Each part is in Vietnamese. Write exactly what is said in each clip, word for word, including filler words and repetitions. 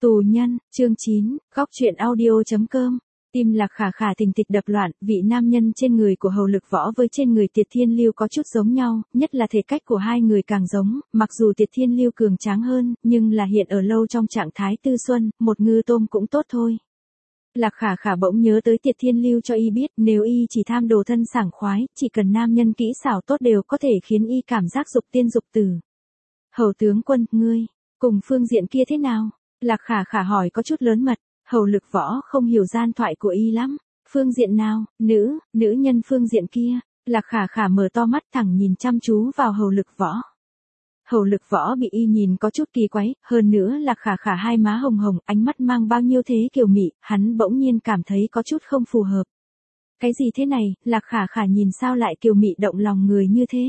Tù nhân, chương chín, góc truyện audio.com. Tim Lạc Khả Khả tình tịch đập loạn, vị nam nhân trên người của Hầu Lực Võ với trên người Tiệt Thiên Lưu có chút giống nhau, nhất là thể cách của hai người càng giống, mặc dù Tiệt Thiên Lưu cường tráng hơn, nhưng là hiện ở lâu trong trạng thái tư xuân, một ngư tôm cũng tốt thôi. Lạc Khả Khả bỗng nhớ tới Tiệt Thiên Lưu cho y biết, nếu y chỉ tham đồ thân sảng khoái, chỉ cần nam nhân kỹ xảo tốt đều có thể khiến y cảm giác dục tiên dục tử. Hầu tướng quân, ngươi, cùng phương diện kia thế nào? Lạc Khả Khả hỏi có chút lớn mật, Hầu Lực Võ không hiểu gian thoại của y lắm. Phương diện nào? Nữ, nữ nhân phương diện kia. Lạc Khả Khả mở to mắt thẳng nhìn chăm chú vào Hầu Lực Võ. Hầu Lực Võ bị y nhìn có chút kỳ quái, hơn nữa Lạc Khả Khả hai má hồng hồng, ánh mắt mang bao nhiêu thế kiều mị, hắn bỗng nhiên cảm thấy có chút không phù hợp. Cái gì thế này, Lạc Khả Khả nhìn sao lại kiều mị động lòng người như thế?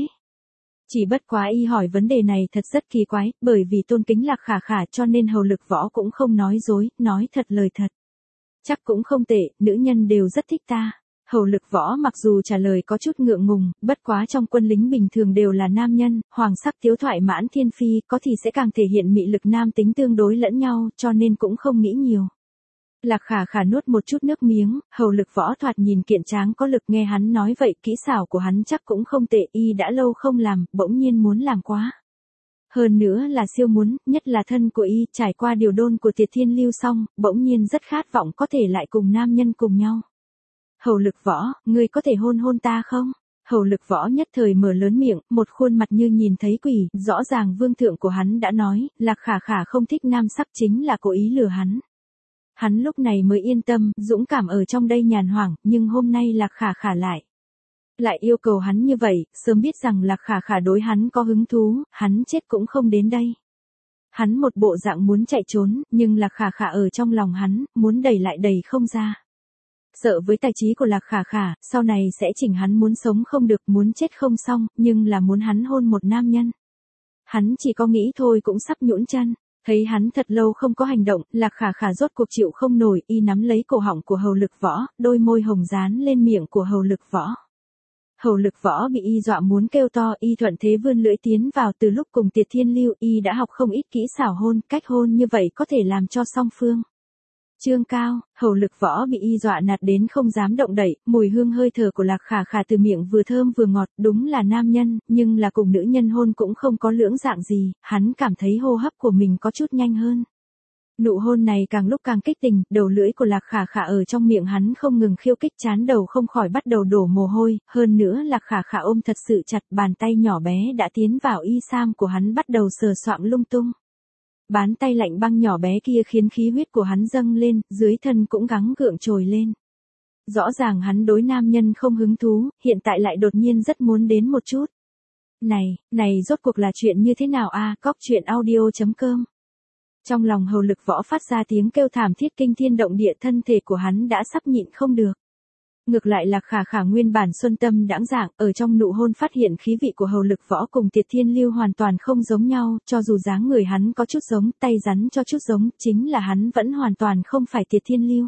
Chỉ bất quá y hỏi vấn đề này thật rất kỳ quái, bởi vì tôn kính Lạc Khả Khả cho nên Hầu Lực Võ cũng không nói dối, nói thật lời thật. Chắc cũng không tệ, nữ nhân đều rất thích ta. Hầu Lực Võ mặc dù trả lời có chút ngượng ngùng, bất quá trong quân lính bình thường đều là nam nhân, hoàng sắc tiếu thoại mãn thiên phi, có thì sẽ càng thể hiện mị lực nam tính tương đối lẫn nhau, cho nên cũng không nghĩ nhiều. Lạc Khả Khả nuốt một chút nước miếng, Hầu Lực Võ thoạt nhìn kiện tráng có lực, nghe hắn nói vậy, kỹ xảo của hắn chắc cũng không tệ, y đã lâu không làm, bỗng nhiên muốn làm quá. Hơn nữa là siêu muốn, nhất là thân của y, trải qua điều đôn của Tiệt Thiên Lưu xong, bỗng nhiên rất khát vọng có thể lại cùng nam nhân cùng nhau. Hầu Lực Võ, ngươi có thể hôn hôn ta không? Hầu Lực Võ nhất thời mở lớn miệng, một khuôn mặt như nhìn thấy quỷ, rõ ràng vương thượng của hắn đã nói, Lạc Khả Khả không thích nam sắc chính là cố ý lừa hắn. Hắn lúc này mới yên tâm, dũng cảm ở trong đây nhàn hoảng, nhưng hôm nay Lạc Khả Khả lại. Lại yêu cầu hắn như vậy, sớm biết rằng Lạc Khả Khả đối hắn có hứng thú, hắn chết cũng không đến đây. Hắn một bộ dạng muốn chạy trốn, nhưng Lạc Khả Khả ở trong lòng hắn, muốn đẩy lại đẩy không ra. Sợ với tài trí của Lạc Khả Khả, sau này sẽ chỉnh hắn muốn sống không được, muốn chết không xong, nhưng là muốn hắn hôn một nam nhân. Hắn chỉ có nghĩ thôi cũng sắp nhũn chân. Thấy hắn thật lâu không có hành động, Lạc Khả Khả rốt cuộc chịu không nổi, y nắm lấy cổ họng của Hầu Lực Võ, đôi môi hồng dán lên miệng của Hầu Lực Võ. Hầu Lực Võ bị y dọa muốn kêu to, y thuận thế vươn lưỡi tiến vào, từ lúc cùng Tiệt Thiên Lưu, y đã học không ít kỹ xảo hôn, cách hôn như vậy có thể làm cho song phương. Trương cao, Hầu Lực Võ bị y dọa nạt đến không dám động đậy, mùi hương hơi thở của Lạc Khả Khả từ miệng vừa thơm vừa ngọt, đúng là nam nhân, nhưng là cùng nữ nhân hôn cũng không có lưỡng dạng gì, hắn cảm thấy hô hấp của mình có chút nhanh hơn. Nụ hôn này càng lúc càng kích tình, đầu lưỡi của Lạc Khả Khả ở trong miệng hắn không ngừng khiêu kích, trán đầu không khỏi bắt đầu đổ mồ hôi, hơn nữa Lạc Khả Khả ôm thật sự chặt, bàn tay nhỏ bé đã tiến vào y sam của hắn bắt đầu sờ soạng lung tung. Bàn tay lạnh băng nhỏ bé kia khiến khí huyết của hắn dâng lên, dưới thân cũng gắng gượng trồi lên. Rõ ràng hắn đối nam nhân không hứng thú, hiện tại lại đột nhiên rất muốn đến một chút. Này, này rốt cuộc là chuyện như thế nào a? Góc truyện audio.com. Trong lòng Hầu Lực Võ phát ra tiếng kêu thảm thiết kinh thiên động địa, thân thể của hắn đã sắp nhịn không được. Ngược lại Lạc Khả Khả nguyên bản xuân tâm đãng dạng, ở trong nụ hôn phát hiện khí vị của Hầu Lực Võ cùng Tiệt Thiên Lưu hoàn toàn không giống nhau, cho dù dáng người hắn có chút giống, tay rắn cho chút giống, chính là hắn vẫn hoàn toàn không phải Tiệt Thiên Lưu.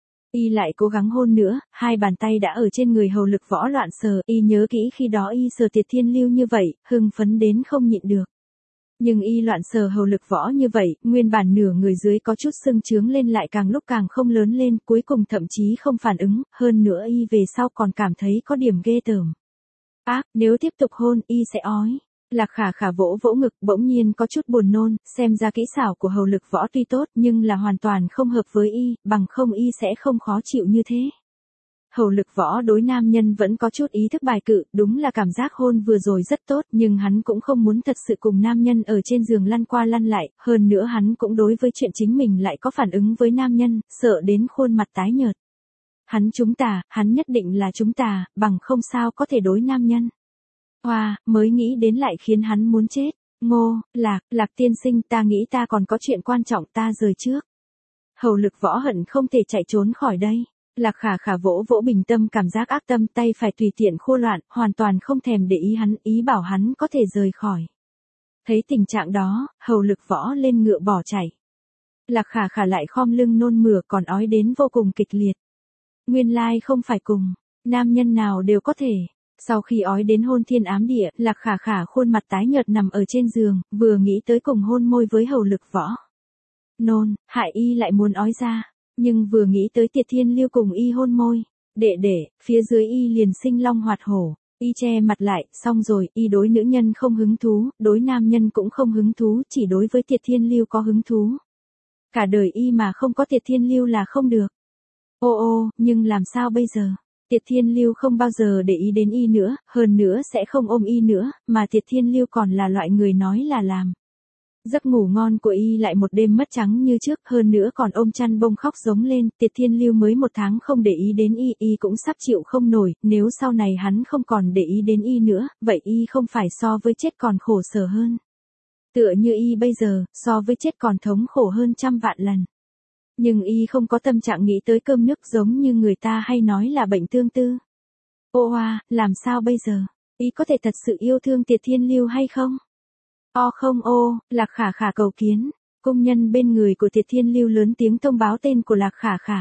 Y lại cố gắng hôn nữa, hai bàn tay đã ở trên người Hầu Lực Võ loạn sờ, y nhớ kỹ khi đó y sờ Tiệt Thiên Lưu như vậy, hưng phấn đến không nhịn được. Nhưng y loạn sờ Hầu Lực Võ như vậy, nguyên bản nửa người dưới có chút sưng trướng lên lại càng lúc càng không lớn lên, cuối cùng thậm chí không phản ứng, hơn nữa y về sau còn cảm thấy có điểm ghê tởm. Ác, à, nếu tiếp tục hôn, y sẽ ói. Lạc Khả Khả vỗ vỗ ngực, bỗng nhiên có chút buồn nôn, xem ra kỹ xảo của Hầu Lực Võ tuy tốt nhưng là hoàn toàn không hợp với y, bằng không y sẽ không khó chịu như thế. Hầu Lực Võ đối nam nhân vẫn có chút ý thức bài cự, đúng là cảm giác hôn vừa rồi rất tốt, nhưng hắn cũng không muốn thật sự cùng nam nhân ở trên giường lăn qua lăn lại, hơn nữa hắn cũng đối với chuyện chính mình lại có phản ứng với nam nhân, sợ đến khuôn mặt tái nhợt. Hắn chúng ta, hắn nhất định là chúng ta, bằng không sao có thể đối nam nhân. Hoa, wow, mới nghĩ đến lại khiến hắn muốn chết. Ngô, Lạc, Lạc tiên sinh, ta nghĩ ta còn có chuyện quan trọng, ta rời trước. Hầu Lực Võ hận không thể chạy trốn khỏi đây. Lạc Khả Khả vỗ vỗ bình tâm cảm giác ác tâm, tay phải tùy tiện khua loạn, hoàn toàn không thèm để ý hắn, ý bảo hắn có thể rời khỏi. Thấy tình trạng đó, Hầu Lực Võ lên ngựa bỏ chạy. Lạc Khả Khả lại khom lưng nôn mửa còn ói đến vô cùng kịch liệt. Nguyên lai không phải cùng, nam nhân nào đều có thể. Sau khi ói đến hôn thiên ám địa, Lạc Khả Khả khuôn mặt tái nhợt nằm ở trên giường, vừa nghĩ tới cùng hôn môi với Hầu Lực Võ. Nôn, hại y lại muốn ói ra. Nhưng vừa nghĩ tới Tiệt Thiên Lưu cùng y hôn môi. Đệ đệ, phía dưới y liền sinh long hoạt hổ. Y che mặt lại, xong rồi, y đối nữ nhân không hứng thú, đối nam nhân cũng không hứng thú, chỉ đối với Tiệt Thiên Lưu có hứng thú. Cả đời y mà không có Tiệt Thiên Lưu là không được. Ô ô, nhưng làm sao bây giờ? Tiệt Thiên Lưu không bao giờ để ý đến y nữa, hơn nữa sẽ không ôm y nữa, mà Tiệt Thiên Lưu còn là loại người nói là làm. Giấc ngủ ngon của y lại một đêm mất trắng như trước, hơn nữa còn ôm chăn bông khóc giống lên, Tiệt Thiên Lưu mới một tháng không để ý đến y, y cũng sắp chịu không nổi, nếu sau này hắn không còn để ý đến y nữa, vậy y không phải so với chết còn khổ sở hơn. Tựa như y bây giờ, so với chết còn thống khổ hơn trăm vạn lần. Nhưng y không có tâm trạng nghĩ tới cơm nước giống như người ta hay nói là bệnh tương tư. Ô hoa, làm sao bây giờ? Y có thể thật sự yêu thương Tiệt Thiên Lưu hay không? O không ô, Lạc Khả Khả cầu kiến. Công nhân bên người của Tiệt Thiên Lưu lớn tiếng thông báo tên của Lạc Khả Khả.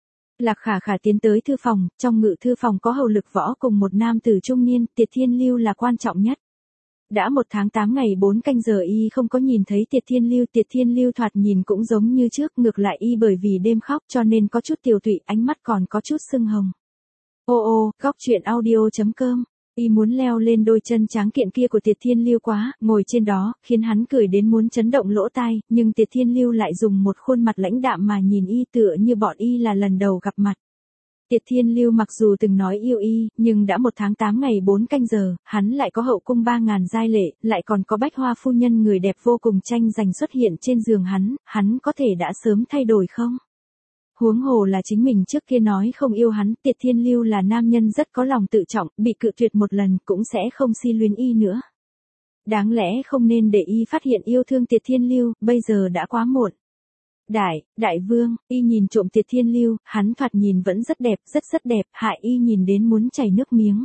Lạc Khả Khả tiến tới thư phòng, trong ngự thư phòng có hầu lực võ cùng một nam tử trung niên, Tiệt Thiên Lưu là quan trọng nhất. Đã một tháng tám ngày bốn canh giờ y không có nhìn thấy Tiệt Thiên Lưu, Tiệt Thiên Lưu thoạt nhìn cũng giống như trước, ngược lại y bởi vì đêm khóc cho nên có chút tiều tụy, ánh mắt còn có chút sưng hồng. Ô ô, góc truyện audio chấm com. Y muốn leo lên đôi chân tráng kiện kia của Tiệt Thiên Lưu quá, ngồi trên đó, khiến hắn cười đến muốn chấn động lỗ tai, nhưng Tiệt Thiên Lưu lại dùng một khuôn mặt lãnh đạm mà nhìn y tựa như bọn y là lần đầu gặp mặt. Tiệt Thiên Lưu mặc dù từng nói yêu y, nhưng đã một tháng tám ngày bốn canh giờ, hắn lại có hậu cung ba ngàn giai lệ, lại còn có Bách Hoa phu nhân người đẹp vô cùng tranh giành xuất hiện trên giường hắn, hắn có thể đã sớm thay đổi không? Huống hồ là chính mình trước kia nói không yêu hắn, Tiệt Thiên Lưu là nam nhân rất có lòng tự trọng, bị cự tuyệt một lần cũng sẽ không si luyến y nữa. Đáng lẽ không nên để y phát hiện yêu thương Tiệt Thiên Lưu, bây giờ đã quá muộn. Đại, đại vương, y nhìn trộm Tiệt Thiên Lưu, hắn thoạt nhìn vẫn rất đẹp, rất rất đẹp, hại y nhìn đến muốn chảy nước miếng.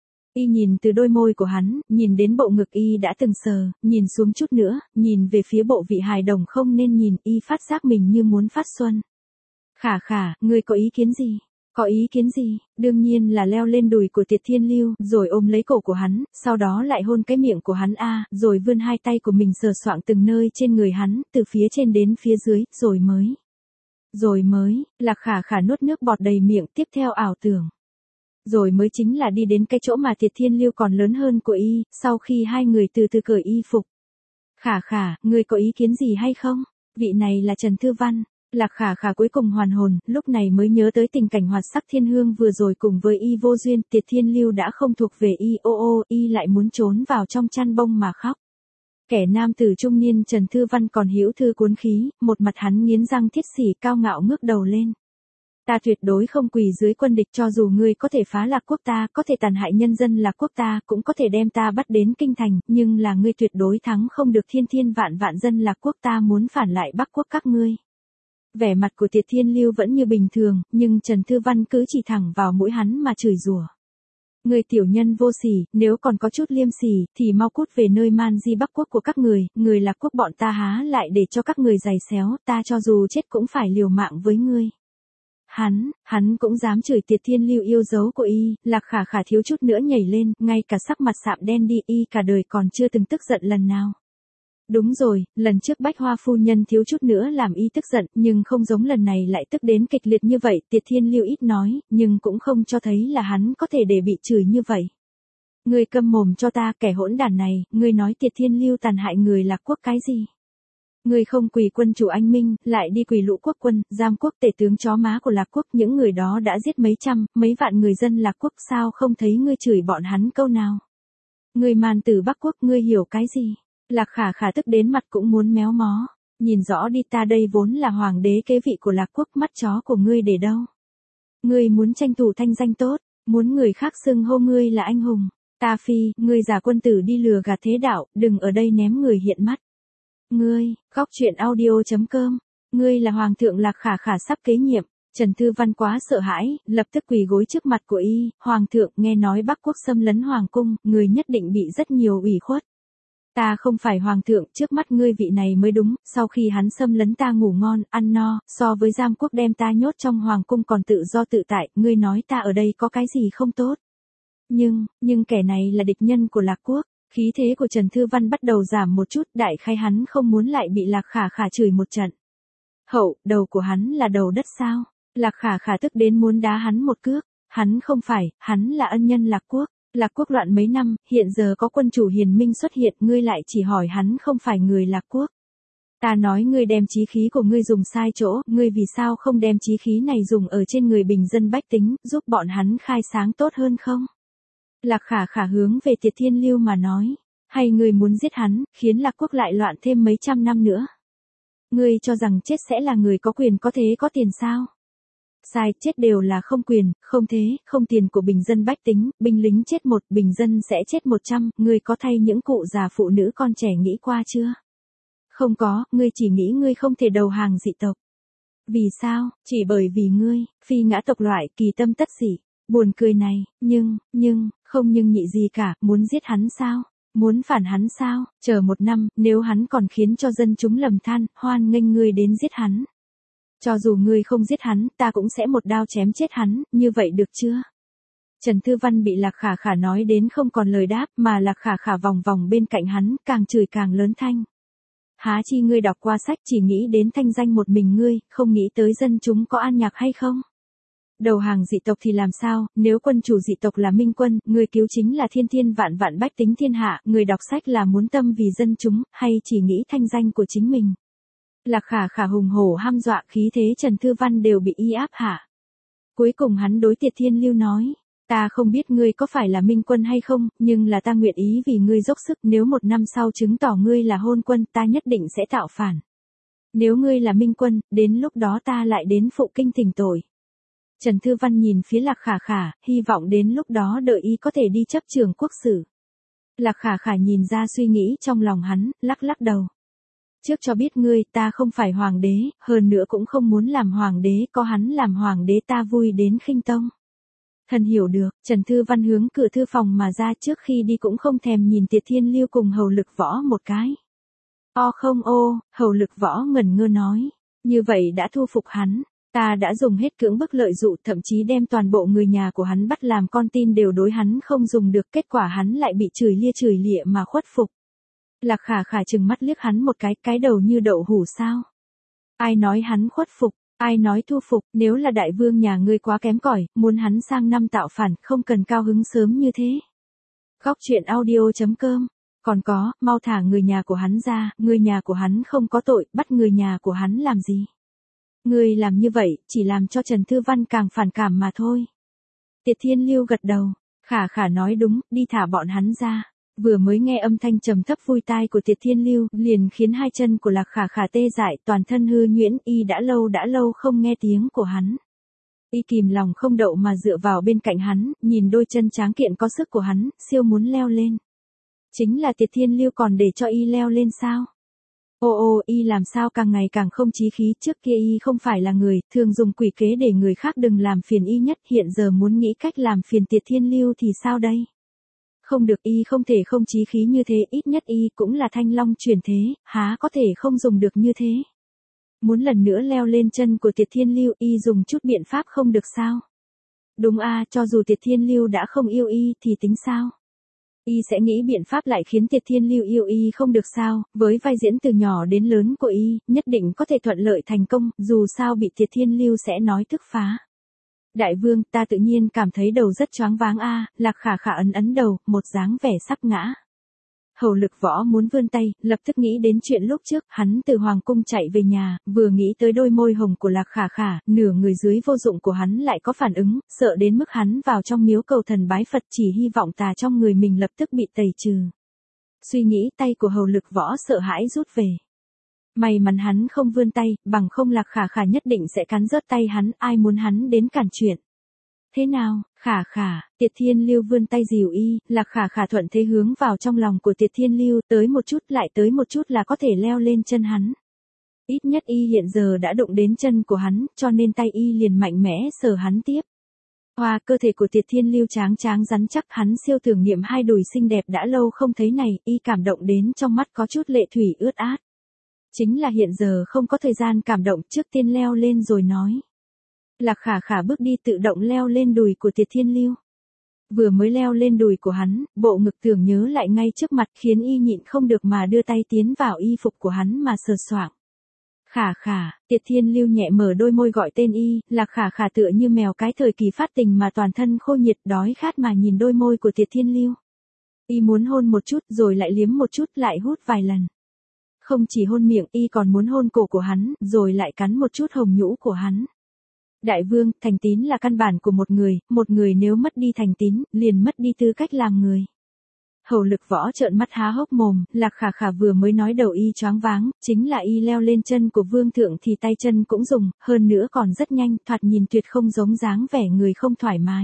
Y nhìn từ đôi môi của hắn, nhìn đến bộ ngực y đã từng sờ, nhìn xuống chút nữa, nhìn về phía bộ vị hài đồng không nên nhìn, y phát giác mình như muốn phát xuân. Khả Khả, ngươi có ý kiến gì? Có ý kiến gì? Đương nhiên là leo lên đùi của Tiệt Thiên Lưu, rồi ôm lấy cổ của hắn, sau đó lại hôn cái miệng của hắn a, rồi vươn hai tay của mình sờ soạng từng nơi trên người hắn, từ phía trên đến phía dưới, rồi mới. Rồi mới, Lạc Khả Khả nuốt nước bọt đầy miệng, tiếp theo ảo tưởng. Rồi mới chính là đi đến cái chỗ mà Tiệt Thiên Lưu còn lớn hơn của y, sau khi hai người từ từ cởi y phục. Khả Khả, ngươi có ý kiến gì hay không? Vị này là Trần Thư Văn. Lạc Khả Khả cuối cùng hoàn hồn, lúc này mới nhớ tới tình cảnh Hoạt Sắc Thiên Hương vừa rồi cùng với y vô duyên, Tiệt Thiên Lưu đã không thuộc về y, ô ô, y lại muốn trốn vào trong chăn bông mà khóc. Kẻ nam tử trung niên Trần Thư Văn còn hữu thư cuốn khí, một mặt hắn nghiến răng thiết sỉ cao ngạo ngước đầu lên. Ta tuyệt đối không quỳ dưới quân địch, cho dù ngươi có thể phá Lạc quốc ta, có thể tàn hại nhân dân Lạc quốc ta, cũng có thể đem ta bắt đến kinh thành, nhưng là ngươi tuyệt đối thắng không được thiên thiên vạn vạn dân Lạc quốc ta muốn phản lại Bắc quốc các ngươi. Vẻ mặt của Tiệt Thiên Lưu vẫn như bình thường, nhưng Trần Thư Văn cứ chỉ thẳng vào mũi hắn mà chửi rủa. Người tiểu nhân vô sỉ, nếu còn có chút liêm sỉ, thì mau cút về nơi man di Bắc quốc của các người, người Lạc quốc bọn ta há lại để cho các người giày xéo, ta cho dù chết cũng phải liều mạng với ngươi. Hắn, hắn cũng dám chửi Tiệt Thiên Lưu yêu dấu của y, Lạc Khả Khả thiếu chút nữa nhảy lên, ngay cả sắc mặt sạm đen đi, y cả đời còn chưa từng tức giận lần nào. Đúng rồi, lần trước Bách Hoa phu nhân thiếu chút nữa làm y tức giận, nhưng không giống lần này lại tức đến kịch liệt như vậy, Tiệt Thiên Lưu ít nói, nhưng cũng không cho thấy là hắn có thể để bị chửi như vậy. Ngươi câm mồm cho ta, kẻ hỗn đản này, ngươi nói Tiệt Thiên Lưu tàn hại người Lạc quốc cái gì? Ngươi không quỳ quân chủ anh minh, lại đi quỳ Lũ quốc quân, Giam quốc tể tướng chó má của Lạc quốc, những người đó đã giết mấy trăm, mấy vạn người dân Lạc quốc, sao không thấy ngươi chửi bọn hắn câu nào? Ngươi màn tử Bắc quốc, ngươi hiểu cái gì? Lạc Khả Khả tức đến mặt cũng muốn méo mó. Nhìn rõ đi, ta đây vốn là hoàng đế kế vị của Lạc quốc, mắt chó của ngươi để đâu? Ngươi muốn tranh thủ thanh danh tốt, muốn người khác xưng hô ngươi là anh hùng. Ta phi, ngươi giả quân tử đi lừa gạt thế đạo, đừng ở đây ném người hiện mắt. Ngươi, góc truyện audio chấm com, ngươi là hoàng thượng Lạc Khả Khả sắp kế nhiệm. Trần Thư Văn quá sợ hãi, lập tức quỳ gối trước mặt của y, hoàng thượng, nghe nói Bắc quốc xâm lấn hoàng cung, người nhất định bị rất nhiều ủy khuất. Ta không phải hoàng thượng, trước mắt ngươi vị này mới đúng, sau khi hắn xâm lấn ta ngủ ngon, ăn no, so với Giam quốc đem ta nhốt trong hoàng cung còn tự do tự tại, ngươi nói ta ở đây có cái gì không tốt. Nhưng, nhưng kẻ này là địch nhân của Lạc quốc, khí thế của Trần Thư Văn bắt đầu giảm một chút, đại khai hắn không muốn lại bị Lạc Khả Khả chửi một trận. Hậu, đầu của hắn là đầu đất sao? Lạc Khả Khả tức đến muốn đá hắn một cước. Hắn không phải, hắn là ân nhân Lạc Quốc. Lạc Quốc loạn mấy năm, hiện giờ có quân chủ hiền minh xuất hiện, ngươi lại chỉ hỏi hắn không phải người Lạc Quốc. Ta nói ngươi đem chí khí của ngươi dùng sai chỗ, ngươi vì sao không đem chí khí này dùng ở trên người bình dân bách tính, giúp bọn hắn khai sáng tốt hơn không? Lạc Khả Khả hướng về Tiệt Thiên Lưu mà nói, hay ngươi muốn giết hắn, khiến Lạc Quốc lại loạn thêm mấy trăm năm nữa? Ngươi cho rằng chết sẽ là người có quyền có thế có tiền sao? Sai, chết đều là không quyền, không thế, không tiền của bình dân bách tính, binh lính chết một, bình dân sẽ chết một trăm, ngươi có thay những cụ già phụ nữ con trẻ nghĩ qua chưa? Không có, ngươi chỉ nghĩ ngươi không thể đầu hàng dị tộc. Vì sao? Chỉ bởi vì ngươi, phi ngã tộc loại, kỳ tâm tất dị. Buồn cười này, nhưng, nhưng, không nhưng nhị gì cả, muốn giết hắn sao? Muốn phản hắn sao? Chờ một năm, nếu hắn còn khiến cho dân chúng lầm than, hoan nghênh ngươi đến giết hắn. Cho dù ngươi không giết hắn, ta cũng sẽ một đao chém chết hắn, như vậy được chưa? Trần Thư Văn bị Lạc Khả Khả nói đến không còn lời đáp, mà Lạc Khả Khả vòng vòng bên cạnh hắn, càng chửi càng lớn thanh. Há chi ngươi đọc qua sách chỉ nghĩ đến thanh danh một mình ngươi, không nghĩ tới dân chúng có an nhạc hay không? Đầu hàng dị tộc thì làm sao, nếu quân chủ dị tộc là Minh Quân, người cứu chính là thiên thiên vạn vạn bách tính thiên hạ, người đọc sách là muốn tâm vì dân chúng, hay chỉ nghĩ thanh danh của chính mình? Lạc Khả Khả hùng hổ ham dọa, khí thế Trần Thư Văn đều bị y áp hạ. Cuối cùng hắn đối Tiệt Thiên Lưu nói, ta không biết ngươi có phải là Minh Quân hay không, nhưng là ta nguyện ý vì ngươi dốc sức, nếu một năm sau chứng tỏ ngươi là hôn quân, ta nhất định sẽ tạo phản. Nếu ngươi là Minh Quân, đến lúc đó ta lại đến phụ kinh thỉnh tội. Trần Thư Văn nhìn phía Lạc Khả Khả, hy vọng đến lúc đó đợi y có thể đi chấp trường quốc sử. Lạc Khả Khả nhìn ra suy nghĩ trong lòng hắn, lắc lắc đầu. Trước cho biết ngươi, ta không phải hoàng đế, hơn nữa cũng không muốn làm hoàng đế, có hắn làm hoàng đế ta vui đến khinh tông. Thần hiểu được, Trần Thư Văn hướng cửa thư phòng mà ra, trước khi đi cũng không thèm nhìn Tiệt Thiên Lưu cùng Hầu Lực Võ một cái. O không ô, Hầu Lực Võ ngẩn ngơ nói, như vậy đã thu phục hắn, ta đã dùng hết cưỡng bức lợi dụ, thậm chí đem toàn bộ người nhà của hắn bắt làm con tin, đều đối hắn không dùng được, kết quả hắn lại bị chửi lia chửi lịa mà khuất phục. Lạc Khả Khả trừng mắt liếc hắn một cái, cái đầu như đậu hũ sao? Ai nói hắn khuất phục, ai nói thu phục, nếu là đại vương nhà ngươi quá kém cỏi, muốn hắn sang năm tạo phản, không cần cao hứng sớm như thế. Góc truyện audio chấm com. Còn có, mau thả người nhà của hắn ra, người nhà của hắn không có tội, bắt người nhà của hắn làm gì? Ngươi làm như vậy, chỉ làm cho Trần Thư Văn càng phản cảm mà thôi. Tiệt Thiên Lưu gật đầu, Khả Khả nói đúng, đi thả bọn hắn ra. Vừa mới nghe âm thanh trầm thấp vui tai của Tiệt Thiên Lưu, liền khiến hai chân của Lạc Khả Khả tê dại, toàn thân hư nhuyễn, y đã lâu đã lâu không nghe tiếng của hắn. Y kìm lòng không đậu mà dựa vào bên cạnh hắn, nhìn đôi chân tráng kiện có sức của hắn, siêu muốn leo lên. Chính là Tiệt Thiên Lưu còn để cho y leo lên sao? Ô ô, y làm sao càng ngày càng không chí khí, trước kia y không phải là người, thường dùng quỷ kế để người khác đừng làm phiền y nhất, hiện giờ muốn nghĩ cách làm phiền Tiệt Thiên Lưu thì sao đây? Không được, y không thể không chí khí như thế, ít nhất y cũng là thanh long chuyển thế, há có thể không dùng được như thế. Muốn lần nữa leo lên chân của Tiệt Thiên Lưu, y dùng chút biện pháp không được sao? Đúng a, cho dù Tiệt Thiên Lưu đã không yêu y thì tính sao? Y sẽ nghĩ biện pháp lại khiến Tiệt Thiên Lưu yêu y không được sao, với vai diễn từ nhỏ đến lớn của y, nhất định có thể thuận lợi thành công, dù sao bị Tiệt Thiên Lưu sẽ nói thức phá. Đại vương, ta tự nhiên cảm thấy đầu rất choáng váng a. Lạc Khả Khả ấn ấn đầu, một dáng vẻ sắp ngã. Hầu Lực Võ muốn vươn tay, lập tức nghĩ đến chuyện lúc trước, hắn từ hoàng cung chạy về nhà, vừa nghĩ tới đôi môi hồng của Lạc Khả Khả, nửa người dưới vô dụng của hắn lại có phản ứng, sợ đến mức hắn vào trong miếu cầu thần bái Phật, chỉ hy vọng tà trong người mình lập tức bị tẩy trừ. Suy nghĩ, tay của Hầu Lực Võ sợ hãi rút về. May mắn hắn không vươn tay, bằng không Lạc Khả Khả nhất định sẽ cắn rớt tay hắn, ai muốn hắn đến cản chuyện. Thế nào, Khả Khả, Tiệt Thiên Lưu vươn tay dìu y, Lạc Khả Khả thuận thế hướng vào trong lòng của Tiệt Thiên Lưu, tới một chút lại tới một chút là có thể leo lên chân hắn. Ít nhất y hiện giờ đã đụng đến chân của hắn, cho nên tay y liền mạnh mẽ sờ hắn tiếp. Hoa, cơ thể của Tiệt Thiên Lưu tráng tráng rắn chắc, hắn siêu tưởng niệm hai đùi xinh đẹp đã lâu không thấy này, y cảm động đến trong mắt có chút lệ thủy ướt át. Chính là hiện giờ không có thời gian cảm động, trước tiên leo lên rồi nói. Lạc Khả Khả bước đi tự động leo lên đùi của Tiệt Thiên Lưu. Vừa mới leo lên đùi của hắn, bộ ngực tưởng nhớ lại ngay trước mặt, khiến y nhịn không được mà đưa tay tiến vào y phục của hắn mà sờ soạng. Khả khả, Tiệt Thiên Lưu nhẹ mở đôi môi gọi tên y, Lạc Khả Khả tựa như mèo cái thời kỳ phát tình mà toàn thân khô nhiệt đói khát mà nhìn đôi môi của Tiệt Thiên Lưu. Y muốn hôn một chút rồi lại liếm một chút lại hút vài lần. Không chỉ hôn miệng y còn muốn hôn cổ của hắn, rồi lại cắn một chút hồng nhũ của hắn. Đại vương, thành tín là căn bản của một người, một người nếu mất đi thành tín, liền mất đi tư cách làm người. Hầu Lực Võ trợn mắt há hốc mồm, Lạc Khả Khả vừa mới nói đầu y choáng váng, chính là y leo lên chân của vương thượng thì tay chân cũng dùng, hơn nữa còn rất nhanh, thoạt nhìn tuyệt không giống dáng vẻ người không thoải mái.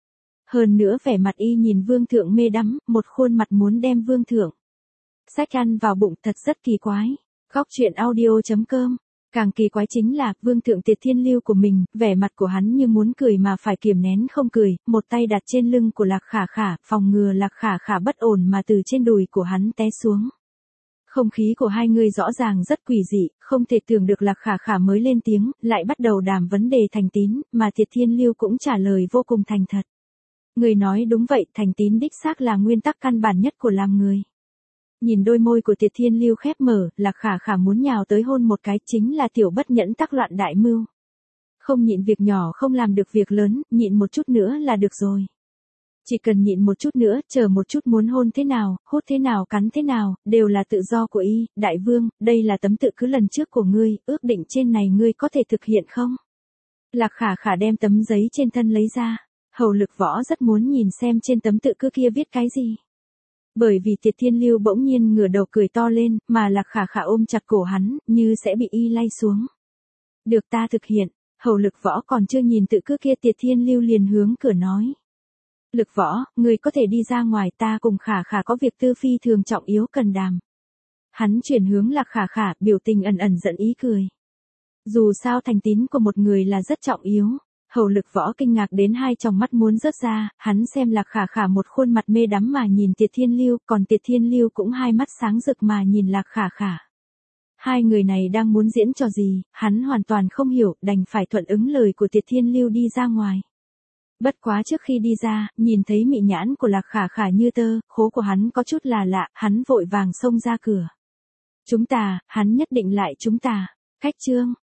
Hơn nữa vẻ mặt y nhìn vương thượng mê đắm, một khuôn mặt muốn đem vương thượng xách ăn vào bụng, thật rất kỳ quái. Góc truyện audio chấm com. Càng kỳ quái chính là, vương thượng Tiệt Thiên Lưu của mình, vẻ mặt của hắn như muốn cười mà phải kiềm nén không cười, một tay đặt trên lưng của Lạc Khả Khả, phòng ngừa Lạc Khả Khả bất ổn mà từ trên đùi của hắn té xuống. Không khí của hai người rõ ràng rất quỷ dị, không thể tưởng được Lạc Khả Khả mới lên tiếng, lại bắt đầu đàm vấn đề thành tín, mà Tiệt Thiên Lưu cũng trả lời vô cùng thành thật. Người nói đúng vậy, thành tín đích xác là nguyên tắc căn bản nhất của làm người. Nhìn đôi môi của Tiệt Thiên Lưu khép mở, Lạc Khả Khả muốn nhào tới hôn một cái, chính là tiểu bất nhẫn tắc loạn đại mưu. Không nhịn việc nhỏ không làm được việc lớn, nhịn một chút nữa là được rồi. Chỉ cần nhịn một chút nữa, chờ một chút muốn hôn thế nào, hút thế nào, cắn thế nào, đều là tự do của y. Đại vương, đây là tấm tự cứ lần trước của ngươi, ước định trên này ngươi có thể thực hiện không? Lạc Khả Khả đem tấm giấy trên thân lấy ra. Hầu Lực Võ rất muốn nhìn xem trên tấm tự cứ kia viết cái gì. Bởi vì Tiệt Thiên Lưu bỗng nhiên ngửa đầu cười to lên, mà Lạc Khả Khả ôm chặt cổ hắn, như sẽ bị y lay xuống. Được ta thực hiện. Hầu Lực Võ còn chưa nhìn tự cứ kia, Tiệt Thiên Lưu liền hướng cửa nói. Lực Võ, người có thể đi ra ngoài, ta cùng Khả Khả có việc tư phi thường trọng yếu cần đàm. Hắn chuyển hướng Lạc Khả Khả, biểu tình ẩn ẩn giận ý cười. Dù sao thành tín của một người là rất trọng yếu. Hầu Lực Võ kinh ngạc đến hai tròng mắt muốn rớt ra, hắn xem Lạc Khả Khả một khuôn mặt mê đắm mà nhìn Tiệt Thiên Lưu, còn Tiệt Thiên Lưu cũng hai mắt sáng rực mà nhìn Lạc Khả Khả. Hai người này đang muốn diễn trò gì, hắn hoàn toàn không hiểu, đành phải thuận ứng lời của Tiệt Thiên Lưu đi ra ngoài. Bất quá trước khi đi ra, nhìn thấy mị nhãn của Lạc Khả Khả như tơ, khố của hắn có chút là lạ, hắn vội vàng xông ra cửa. Chúng ta, hắn nhất định lại chúng ta. Khách chương.